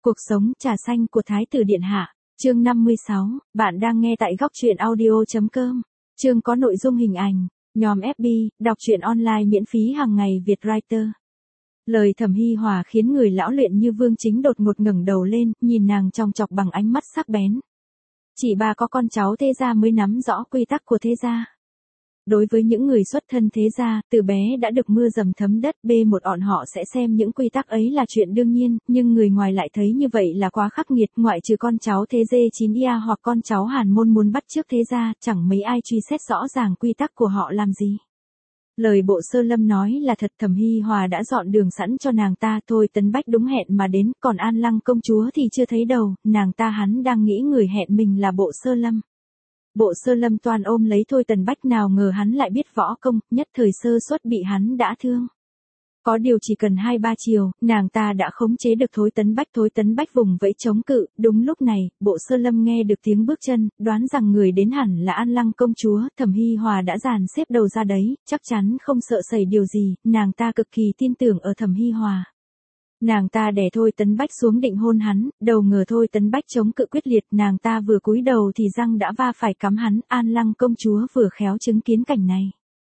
Cuộc sống trà xanh của Thái tử Điện Hạ, chương 56, bạn đang nghe tại góc truyện audio.com. Chương có nội dung hình ảnh, nhóm FB, đọc truyện online miễn phí hàng ngày Việt Writer. Lời Thẩm Hi Hòa khiến người lão luyện như Vương Chính đột ngột ngẩng đầu lên, nhìn nàng chòng chọc bằng ánh mắt sắc bén. Chỉ bà có con cháu thế gia mới nắm rõ quy tắc của thế gia. Đối với những người xuất thân thế gia, từ bé đã được mưa dầm thấm đất, bọn họ sẽ xem những quy tắc ấy là chuyện đương nhiên, nhưng người ngoài lại thấy như vậy là quá khắc nghiệt, ngoại trừ con cháu thế gia 9ia hoặc con cháu Hàn Môn muốn bắt chước thế gia, chẳng mấy ai truy xét rõ ràng quy tắc của họ làm gì. Lời Bộ Sơ Lâm nói là thật, Thẩm Hi Hòa đã dọn đường sẵn cho nàng ta, thôi Tấn Bách đúng hẹn mà đến, còn An Lăng công chúa thì chưa thấy đầu, nàng ta hắn đang nghĩ người hẹn mình là Bộ Sơ Lâm. Bộ Sơ Lâm toàn ôm lấy Thôi Tấn Bách, nào ngờ hắn lại biết võ công, nhất thời sơ suất bị hắn đã thương. Có điều chỉ cần 2-3 chiều, nàng ta đã khống chế được Thôi Tấn Bách vùng vẫy chống cự, đúng lúc này, Bộ Sơ Lâm nghe được tiếng bước chân, đoán rằng người đến hẳn là An Lăng công chúa, Thẩm Hi Hòa đã dàn xếp đầu ra đấy, chắc chắn không sợ xảy điều gì, nàng ta cực kỳ tin tưởng ở Thẩm Hi Hòa. Nàng ta đè Thôi Tấn Bách xuống định hôn hắn, đầu ngờ Thôi Tấn Bách chống cự quyết liệt, nàng ta vừa cúi đầu thì răng đã va phải cắm hắn, An Lăng công chúa vừa khéo chứng kiến cảnh này.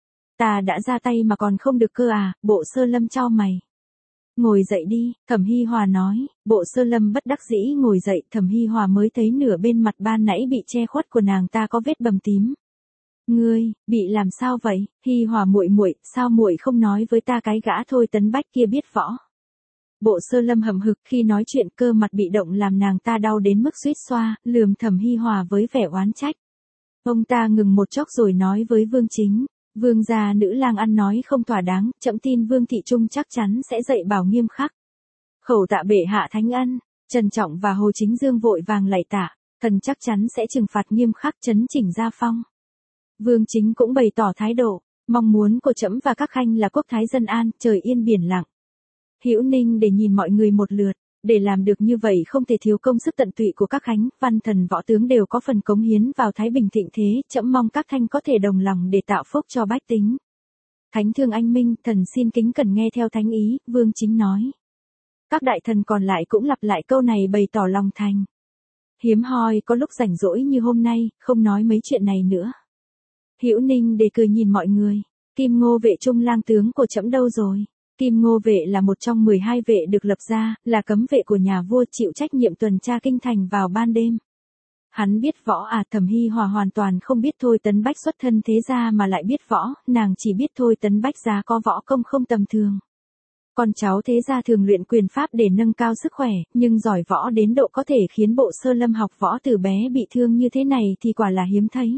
Ta đã ra tay mà còn không được cơ à, Bộ Sơ Lâm chau mày. Ngồi dậy đi, Thẩm Hi Hòa nói, Bộ Sơ Lâm bất đắc dĩ ngồi dậy, Thẩm Hi Hòa mới thấy nửa bên mặt ban nãy bị che khuất của nàng ta có vết bầm tím. Ngươi, bị làm sao vậy, Hi Hòa muội muội, sao muội không nói với ta cái gã Thôi Tấn Bách kia biết võ. Bộ Sơ Lâm hậm hực khi nói chuyện, cơ mặt bị động làm nàng ta đau đến mức suýt xoa, lườm Thẩm Hi Hòa với vẻ oán trách. Ông ta ngừng một chốc rồi nói với Vương Chính, Vương gia nữ lang ăn nói không thỏa đáng, trẫm tin Vương thị trung chắc chắn sẽ dạy bảo nghiêm khắc. Khẩu tạ bệ hạ thánh ân. Trần Trọng và Hồ Chính Dương vội vàng lạy tạ, thần chắc chắn sẽ trừng phạt nghiêm khắc, chấn chỉnh gia phong. Vương Chính cũng bày tỏ thái độ, mong muốn của trẫm và các khanh là quốc thái dân an, trời yên biển lặng. Hữu Ninh để nhìn mọi người một lượt, để làm được như vậy không thể thiếu công sức tận tụy của các khánh, văn thần võ tướng đều có phần cống hiến vào thái bình thịnh thế, trẫm mong các thanh có thể đồng lòng để tạo phúc cho bách tính. Thánh thương anh minh, thần xin kính cẩn nghe theo thánh ý, Vương Chính nói. Các đại thần còn lại cũng lặp lại câu này bày tỏ lòng thành. Hiếm hoi có lúc rảnh rỗi như hôm nay, không nói mấy chuyện này nữa. Hữu Ninh để cười nhìn mọi người, Kim Ngô vệ trung lang tướng của trẫm đâu rồi? Kim Ngô vệ là một trong 12 vệ được lập ra, là cấm vệ của nhà vua, chịu trách nhiệm tuần tra kinh thành vào ban đêm. Hắn biết võ à? Thẩm Hi Hòa hoàn toàn không biết Thôi Tấn Bách xuất thân thế gia mà lại biết võ, nàng chỉ biết Thôi Tấn Bách giá có võ công không tầm thường. Con cháu thế gia thường luyện quyền pháp để nâng cao sức khỏe, nhưng giỏi võ đến độ có thể khiến Bộ Sơ Lâm học võ từ bé bị thương như thế này thì quả là hiếm thấy.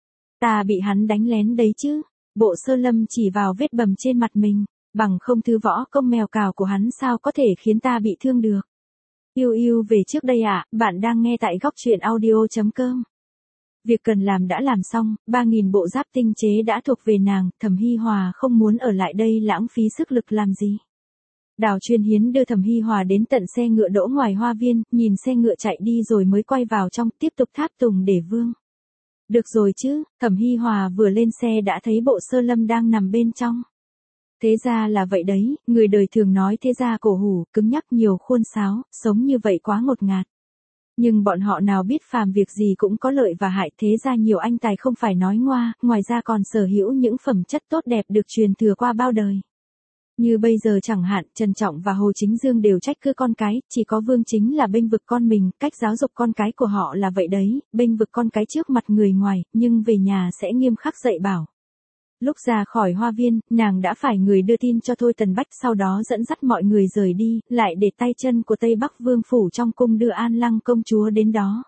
Ta bị hắn đánh lén đấy chứ, Bộ Sơ Lâm chỉ vào vết bầm trên mặt mình. Bằng không thứ võ công mèo cào của hắn sao có thể khiến ta bị thương được. Yêu yêu về trước đây ạ, bạn đang nghe tại góc truyện audio.com. Việc cần làm đã làm xong, 3.000 bộ giáp tinh chế đã thuộc về nàng, Thẩm Hi Hòa không muốn ở lại đây lãng phí sức lực làm gì. Đào Chuyên Hiến đưa Thẩm Hi Hòa đến tận xe ngựa đỗ ngoài hoa viên, nhìn xe ngựa chạy đi rồi mới quay vào trong, tiếp tục tháp tùng để vương. Được rồi chứ, Thẩm Hi Hòa vừa lên xe đã thấy Bộ Sơ Lâm đang nằm bên trong. Thế ra là vậy đấy, người đời thường nói thế gia cổ hủ, cứng nhắc nhiều khuôn sáo, sống như vậy quá ngột ngạt. Nhưng bọn họ nào biết phàm việc gì cũng có lợi và hại, thế ra nhiều anh tài không phải nói ngoa, ngoài ra còn sở hữu những phẩm chất tốt đẹp được truyền thừa qua bao đời. Như bây giờ chẳng hạn, Trần Trọng và Hồ Chính Dương đều trách cứ con cái, chỉ có Vương Chính là bênh vực con mình, cách giáo dục con cái của họ là vậy đấy, bênh vực con cái trước mặt người ngoài, nhưng về nhà sẽ nghiêm khắc dạy bảo. Lúc ra khỏi hoa viên, nàng đã phải người đưa tin cho Thôi Tấn Bách, sau đó dẫn dắt mọi người rời đi, lại để tay chân của Tây Bắc Vương phủ trong cung đưa An Lăng công chúa đến đó.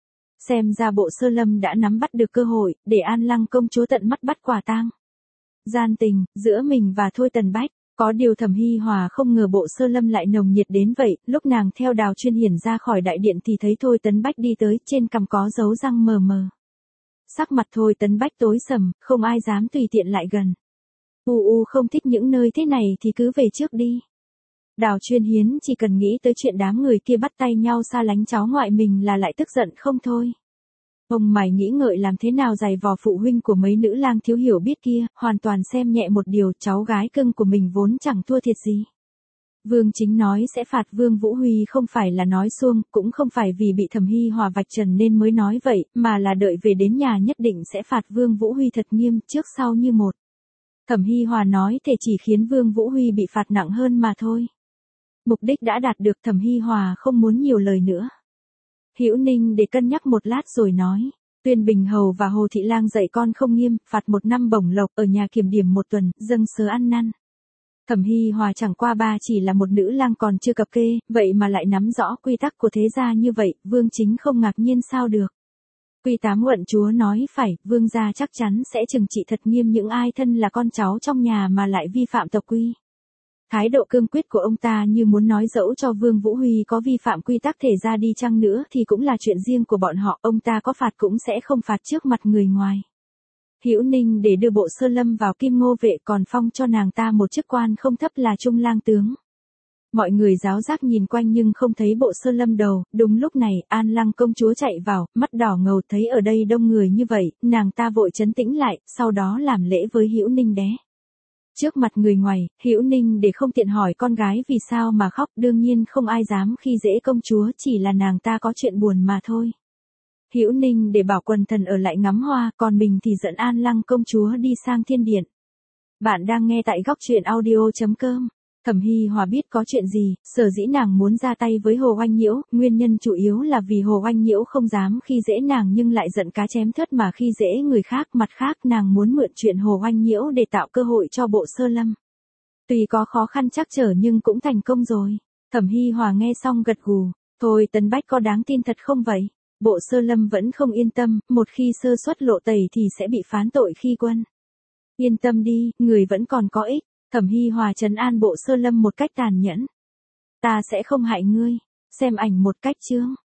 Xem ra Bộ Sơ Lâm đã nắm bắt được cơ hội, để An Lăng công chúa tận mắt bắt quả tang gian tình giữa mình và Thôi Tấn Bách. Có điều Thẩm Hi Hòa không ngờ Bộ Sơ Lâm lại nồng nhiệt đến vậy, lúc nàng theo Đào Chuyên Hiển ra khỏi đại điện thì thấy Thôi Tấn Bách đi tới, trên cằm có dấu răng mờ mờ. Sắc mặt Thôi Tấn Bách tối sầm, không ai dám tùy tiện lại gần. Không thích những nơi thế này thì cứ về trước đi. Đào Chuyên Hiến chỉ cần nghĩ tới chuyện đám người kia bắt tay nhau xa lánh cháu ngoại mình là lại tức giận không thôi. Ông mày nghĩ ngợi làm thế nào giày vò phụ huynh của mấy nữ lang thiếu hiểu biết kia, hoàn toàn xem nhẹ một điều, cháu gái cưng của mình vốn chẳng thua thiệt gì. Vương Chính nói sẽ phạt Vương Vũ Huy không phải là nói suông, cũng không phải vì bị Thẩm Hy Hòa vạch trần nên mới nói vậy, mà là đợi về đến nhà nhất định sẽ phạt Vương Vũ Huy thật nghiêm, trước sau như một. Thẩm Hy Hòa nói thể chỉ khiến Vương Vũ Huy bị phạt nặng hơn mà thôi. Mục đích đã đạt được, Thẩm Hy Hòa không muốn nhiều lời nữa. Hữu Ninh để cân nhắc một lát rồi nói. Tuyên Bình Hầu và Hồ Thị Lang dạy con không nghiêm, phạt 1 năm bổng lộc, ở nhà kiểm điểm 1 tuần, dâng sớ ăn năn. Thẩm Hy Hòa chẳng qua ba chỉ là một nữ lang còn chưa cập kê, vậy mà lại nắm rõ quy tắc của thế gia như vậy, Vương Chính không ngạc nhiên sao được. Quy Tám Uận Chúa nói phải, Vương gia chắc chắn sẽ trừng trị thật nghiêm những ai thân là con cháu trong nhà mà lại vi phạm tộc quy. Thái độ cương quyết của ông ta như muốn nói dẫu cho Vương Vũ Huy có vi phạm quy tắc thể gia đi chăng nữa thì cũng là chuyện riêng của bọn họ, ông ta có phạt cũng sẽ không phạt trước mặt người ngoài. Hữu Ninh để đưa Bộ Sơ Lâm vào Kim Ngô vệ còn phong cho nàng ta một chức quan không thấp là Trung lang tướng. Mọi người giáo giác nhìn quanh nhưng không thấy Bộ Sơ Lâm đâu, đúng lúc này, An Lăng công chúa chạy vào, mắt đỏ ngầu thấy ở đây đông người như vậy, nàng ta vội trấn tĩnh lại, sau đó làm lễ với Hữu Ninh đé. Trước mặt người ngoài, Hữu Ninh để không tiện hỏi con gái vì sao mà khóc, đương nhiên không ai dám khi dễ công chúa, chỉ là nàng ta có chuyện buồn mà thôi. Hữu Ninh để bảo quần thần ở lại ngắm hoa, còn mình thì dẫn An Lăng công chúa đi sang thiên điện. Bạn đang nghe tại góc truyện audio.com. Thẩm Hy Hòa biết có chuyện gì, sở dĩ nàng muốn ra tay với Hồ Oanh Nhiễu, nguyên nhân chủ yếu là vì Hồ Oanh Nhiễu không dám khi dễ nàng nhưng lại giận cá chém thớt mà khi dễ người khác, mặt khác nàng muốn mượn chuyện Hồ Oanh Nhiễu để tạo cơ hội cho Bộ Sơ Lâm. Tuy có khó khăn trắc trở nhưng cũng thành công rồi. Thẩm Hy Hòa nghe xong gật gù, thôi Tấn Bách có đáng tin thật không vậy? Bộ Sơ Lâm vẫn không yên tâm, một khi sơ suất lộ tẩy thì sẽ bị phán tội khi quân. Yên tâm đi, người vẫn còn có ích. Thẩm Hy Hòa trấn an Bộ Sơ Lâm một cách tàn nhẫn. Ta sẽ không hại ngươi. Xem ảnh một cách chương.